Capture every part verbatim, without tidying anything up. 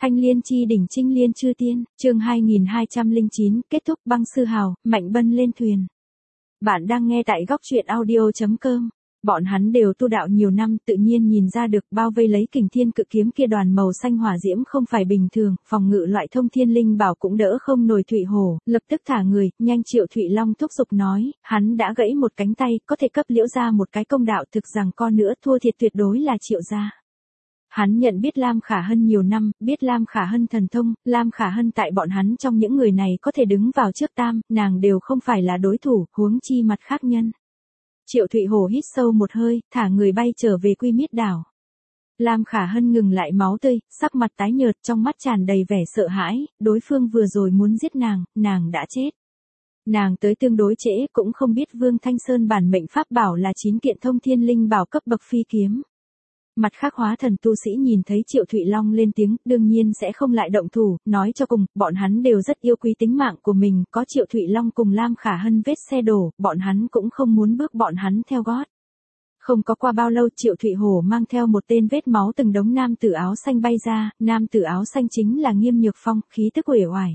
Thanh liên chi đỉnh trinh liên chư tiên, chương hai nghìn hai trăm lẻ chín, kết thúc băng sư hào, Mạnh Bân lên thuyền. Bạn đang nghe tại góc truyện audio chấm com. Bọn hắn đều tu đạo nhiều năm, tự nhiên nhìn ra được bao vây lấy kình thiên cự kiếm kia đoàn màu xanh hỏa diễm không phải bình thường, phòng ngự loại thông thiên linh bảo cũng đỡ không nổi Thụy Hổ, lập tức thả người, nhanh Triệu Thụy Long thúc giục nói, hắn đã gãy một cánh tay, có thể cấp Liễu gia một cái công đạo, thực rằng con nữa thua thiệt tuyệt đối là Triệu gia. Hắn nhận biết Lam Khả Hân nhiều năm, biết Lam Khả Hân thần thông, Lam Khả Hân tại bọn hắn trong những người này có thể đứng vào trước tam, nàng đều không phải là đối thủ, huống chi mặt khác nhân. Triệu Thụy Hổ hít sâu một hơi, thả người bay trở về Quy Miết đảo. Lam Khả Hân ngừng lại máu tươi, sắc mặt tái nhợt, trong mắt tràn đầy vẻ sợ hãi, đối phương vừa rồi muốn giết nàng, nàng đã chết. Nàng tới tương đối trễ, cũng không biết Vương Thanh Sơn bản mệnh pháp bảo là chín kiện thông thiên linh bảo cấp bậc phi kiếm. Mặt khác hóa thần tu sĩ nhìn thấy Triệu Thụy Long lên tiếng, đương nhiên sẽ không lại động thủ, nói cho cùng, bọn hắn đều rất yêu quý tính mạng của mình, có Triệu Thụy Long cùng Lam Khả Hân vết xe đổ, bọn hắn cũng không muốn bước bọn hắn theo gót. Không có qua bao lâu Triệu Thụy Hổ mang theo một tên vết máu từng đống nam tử áo xanh bay ra, nam tử áo xanh chính là Nghiêm Nhược Phong, khí tức uể oải.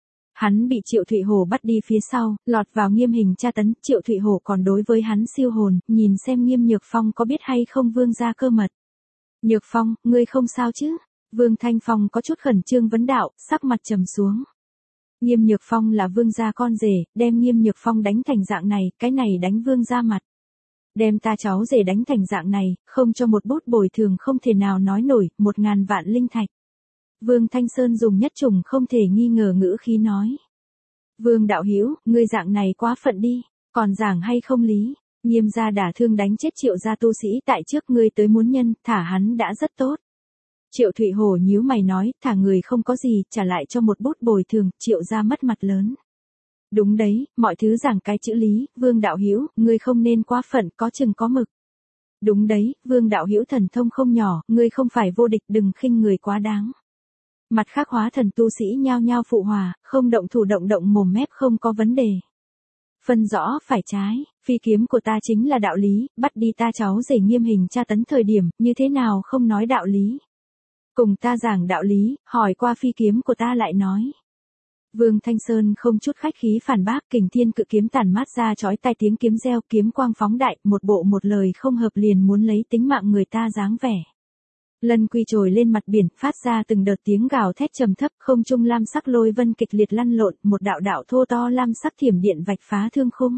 Hắn bị Triệu Thụy Hổ bắt đi phía sau, lọt vào nghiêm hình tra tấn, Triệu Thụy Hổ còn đối với hắn siêu hồn, nhìn xem Nghiêm Nhược Phong có biết hay không vương gia cơ mật. Nhược Phong, ngươi không sao chứ? Vương Thanh Phong có chút khẩn trương vấn đạo, sắc mặt trầm xuống. Nghiêm Nhược Phong là vương gia con rể, đem Nghiêm Nhược Phong đánh thành dạng này, cái này đánh vương gia mặt. Đem ta cháu rể đánh thành dạng này, không cho một bút bồi thường không thể nào nói nổi, một ngàn vạn linh thạch. Vương Thanh Sơn dùng nhất trùng không thể nghi ngờ ngữ khí nói. Vương đạo hữu, ngươi dạng này quá phận đi, còn giảng hay không lý. Nghiêm gia đả thương đánh chết Triệu gia tu sĩ tại trước ngươi tới muốn nhân, thả hắn đã rất tốt. Triệu Thụy Hổ nhíu mày nói, thả người không có gì, trả lại cho một bút bồi thường, Triệu gia mất mặt lớn. Đúng đấy, mọi thứ giảng cái chữ lý, Vương đạo hữu, ngươi không nên quá phận, có chừng có mực. Đúng đấy, Vương đạo hữu thần thông không nhỏ, ngươi không phải vô địch, đừng khinh người quá đáng. Mặt khác hóa thần tu sĩ nhao nhao phụ hòa, không động thủ động động mồm mép không có vấn đề. Phân rõ phải trái, phi kiếm của ta chính là đạo lý, bắt đi ta cháu rể nghiêm hình tra tấn thời điểm, như thế nào không nói đạo lý. Cùng ta giảng đạo lý, hỏi qua phi kiếm của ta lại nói. Vương Thanh Sơn không chút khách khí phản bác, kình thiên cự kiếm tản mát ra chói tai tiếng kiếm reo, kiếm quang phóng đại, một bộ một lời không hợp liền muốn lấy tính mạng người ta dáng vẻ. Lân quy trồi lên mặt biển, phát ra từng đợt tiếng gào thét trầm thấp, không trung lam sắc lôi vân kịch liệt lăn lộn, một đạo đạo thô to lam sắc thiểm điện vạch phá thương khung.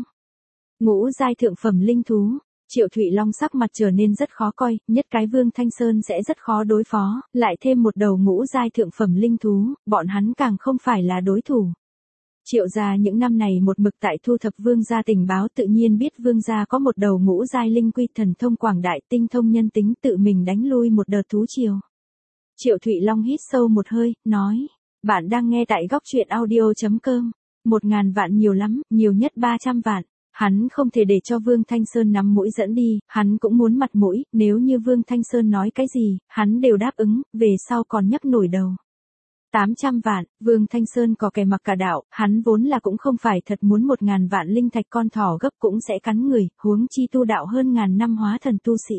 Ngũ giai thượng phẩm linh thú, Triệu Thụy Long sắc mặt trở nên rất khó coi, nhất cái Vương Thanh Sơn sẽ rất khó đối phó, lại thêm một đầu ngũ giai thượng phẩm linh thú, bọn hắn càng không phải là đối thủ. Triệu gia những năm này một mực tại thu thập vương gia tình báo, tự nhiên biết vương gia có một đầu ngũ giai linh quy thần thông quảng đại, tinh thông nhân tính, tự mình đánh lui một đợt thú triều. Triệu Thụy Long hít sâu một hơi, nói, bạn đang nghe tại góc truyện audio chấm com, một ngàn vạn nhiều lắm, nhiều nhất ba trăm vạn. Hắn không thể để cho Vương Thanh Sơn nắm mũi dẫn đi, hắn cũng muốn mặt mũi, nếu như Vương Thanh Sơn nói cái gì, hắn đều đáp ứng, về sau còn nhấc nổi đầu. tám trăm vạn, Vương Thanh Sơn có kẻ mặc cả đạo, hắn vốn là cũng không phải thật muốn một ngàn vạn linh thạch, con thỏ gấp cũng sẽ cắn người, huống chi tu đạo hơn ngàn năm hóa thần tu sĩ.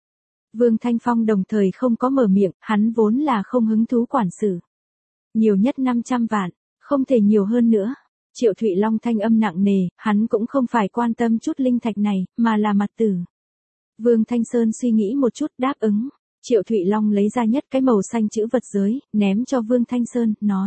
Vương Thanh Phong đồng thời không có mở miệng, hắn vốn là không hứng thú quản sự. Nhiều nhất năm trăm vạn, không thể nhiều hơn nữa. Triệu Thụy Long thanh âm nặng nề, hắn cũng không phải quan tâm chút linh thạch này, mà là mặt tử. Vương Thanh Sơn suy nghĩ một chút, đáp ứng. Triệu Thụy Long lấy ra nhất cái màu xanh chữ vật giới, ném cho Vương Thanh Sơn, nói.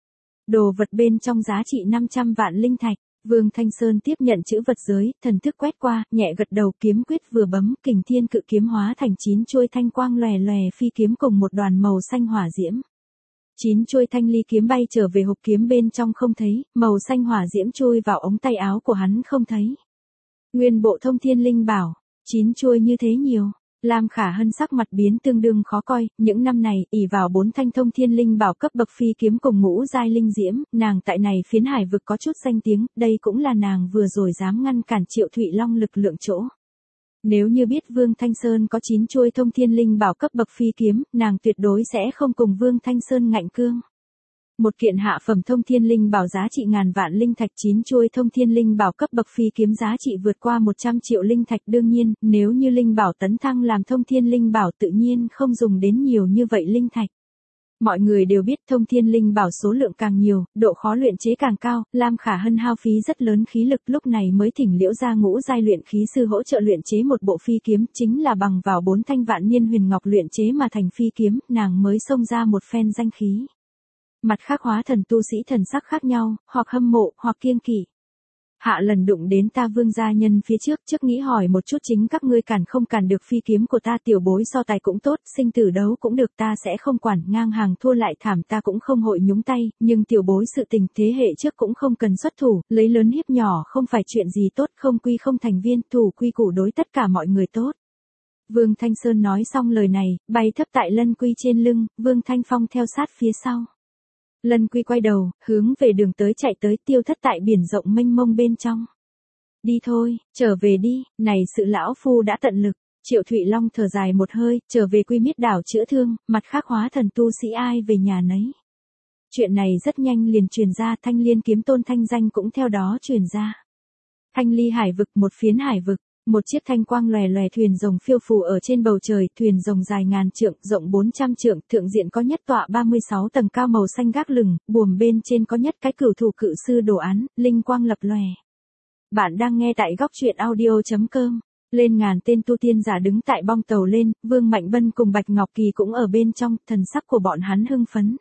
Đồ vật bên trong giá trị năm trăm vạn linh thạch. Vương Thanh Sơn tiếp nhận chữ vật giới, thần thức quét qua, nhẹ gật đầu, kiếm quyết vừa bấm, kình thiên cự kiếm hóa thành chín chuôi thanh quang lòe lòe phi kiếm cùng một đoàn màu xanh hỏa diễm. Chín chuôi thanh ly kiếm bay trở về hộp kiếm bên trong không thấy, màu xanh hỏa diễm chui vào ống tay áo của hắn không thấy. Nguyên bộ thông thiên linh bảo, chín chuôi như thế nhiều. Lam Khả Hân sắc mặt biến tương đương khó coi, những năm này, ỷ vào bốn thanh thông thiên linh bảo cấp bậc phi kiếm cùng ngũ giai linh diễm, nàng tại này phiến hải vực có chút danh tiếng, đây cũng là nàng vừa rồi dám ngăn cản Triệu Thụy Long lực lượng chỗ. Nếu như biết Vương Thanh Sơn có chín chuôi thông thiên linh bảo cấp bậc phi kiếm, nàng tuyệt đối sẽ không cùng Vương Thanh Sơn ngạnh cương. Một kiện hạ phẩm thông thiên linh bảo giá trị ngàn vạn linh thạch, chín chuôi thông thiên linh bảo cấp bậc phi kiếm giá trị vượt qua một trăm triệu linh thạch, đương nhiên, nếu như linh bảo tấn thăng làm thông thiên linh bảo tự nhiên không dùng đến nhiều như vậy linh thạch. Mọi người đều biết thông thiên linh bảo số lượng càng nhiều, độ khó luyện chế càng cao, Lam Khả Hân hao phí rất lớn khí lực lúc này mới thỉnh Liễu gia ngũ giai luyện khí sư hỗ trợ luyện chế một bộ phi kiếm, chính là bằng vào bốn thanh vạn niên huyền ngọc luyện chế mà thành phi kiếm, nàng mới xông ra một phen danh khí. Mặt khác hóa thần tu sĩ thần sắc khác nhau, hoặc hâm mộ, hoặc kiêng kỵ. Hạ lần đụng đến ta Vương gia nhân phía trước, trước nghĩ hỏi một chút chính các ngươi cản không cản được phi kiếm của ta, tiểu bối so tài cũng tốt, sinh tử đấu cũng được, ta sẽ không quản, ngang hàng thua lại thảm ta cũng không hội nhúng tay, nhưng tiểu bối sự tình thế hệ trước cũng không cần xuất thủ, lấy lớn hiếp nhỏ không phải chuyện gì tốt, không quy không thành viên, thủ quy củ đối tất cả mọi người tốt. Vương Thanh Sơn nói xong lời này, bay thấp tại Lân Quy trên lưng, Vương Thanh Phong theo sát phía sau. Lân Quy quay đầu, hướng về đường tới chạy tới, tiêu thất tại biển rộng mênh mông bên trong. Đi thôi, trở về đi, này sự lão phu đã tận lực. Triệu Thụy Long thở dài một hơi, trở về Quy Miết đảo chữa thương, mặt khác hóa thần tu sĩ ai về nhà nấy. Chuyện này rất nhanh liền truyền ra, Thanh Liên kiếm tôn thanh danh cũng theo đó truyền ra. Thanh Ly hải vực, một phiến hải vực. Một chiếc thanh quang lòe lòe thuyền rồng phiêu phù ở trên bầu trời, thuyền rồng dài ngàn trượng, rộng bốn trăm trượng, thượng diện có nhất tọa ba mươi sáu tầng cao màu xanh gác lừng, buồm bên trên có nhất cái cửu thủ cự sư đồ án, linh quang lập lòe. Bạn đang nghe tại góc truyện audio chấm com. Lên ngàn tên tu tiên giả đứng tại bong tàu lên, Vương Mạnh Bân cùng Bạch Ngọc Kỳ cũng ở bên trong, thần sắc của bọn hắn hưng phấn.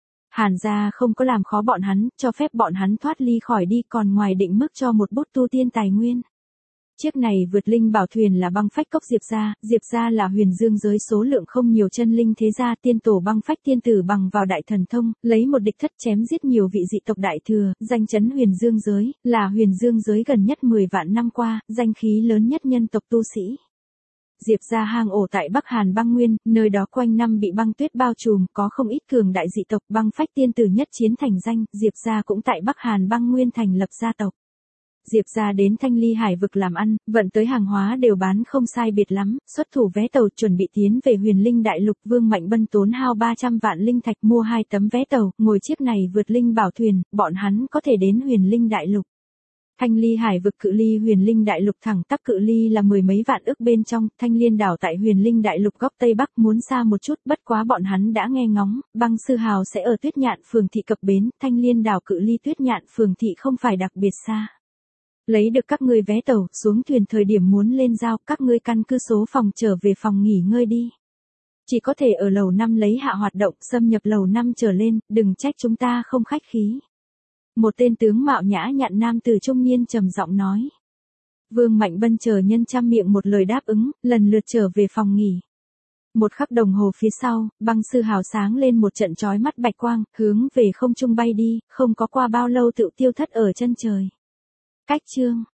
Hàn gia không có làm khó bọn hắn, cho phép bọn hắn thoát ly khỏi đi, còn ngoài định mức cho một bút tu tiên tài nguyên. Chiếc này vượt linh bảo thuyền là băng phách cốc Diệp gia, Diệp gia là huyền dương giới số lượng không nhiều chân linh thế gia, tiên tổ băng phách tiên tử bằng vào đại thần thông, lấy một địch thất chém giết nhiều vị dị tộc đại thừa, danh chấn huyền dương giới, là huyền dương giới gần nhất mười vạn năm qua, danh khí lớn nhất nhân tộc tu sĩ. Diệp gia hang ổ tại Bắc Hàn băng nguyên, nơi đó quanh năm bị băng tuyết bao trùm, có không ít cường đại dị tộc, băng phách tiên tử nhất chiến thành danh, Diệp gia cũng tại Bắc Hàn băng nguyên thành lập gia tộc. Diệp gia đến Thanh Ly hải vực làm ăn, vận tới hàng hóa đều bán không sai biệt lắm, xuất thủ vé tàu chuẩn bị tiến về huyền linh đại lục. Vương Mạnh Bân tốn hao ba trăm vạn linh thạch mua hai tấm vé tàu, ngồi chiếc này vượt linh bảo thuyền, bọn hắn có thể đến huyền linh đại lục. Thanh Ly hải vực cự ly huyền linh đại lục thẳng tắp cự ly là mười mấy vạn ức bên trong, Thanh Liên đảo tại huyền linh đại lục góc Tây Bắc muốn xa một chút, bất quá bọn hắn đã nghe ngóng, băng sư hào sẽ ở Tuyết Nhạn phường thị cập bến, Thanh Liên đảo cự ly Tuyết Nhạn phường thị không phải đặc biệt xa. Lấy được các ngươi vé tàu, xuống thuyền thời điểm muốn lên giao, các ngươi căn cứ số phòng trở về phòng nghỉ ngơi đi. Chỉ có thể ở lầu năm lấy hạ hoạt động, xâm nhập lầu năm trở lên, đừng trách chúng ta không khách khí. Một tên tướng mạo nhã nhặn nam tử trung niên trầm giọng nói. Vương Mạnh Bân chờ nhân trăm miệng một lời đáp ứng, lần lượt trở về phòng nghỉ. Một khắc đồng hồ phía sau, băng sư hào sáng lên một trận chói mắt bạch quang, hướng về không trung bay đi, không có qua bao lâu tự tiêu thất ở chân trời. Cách chương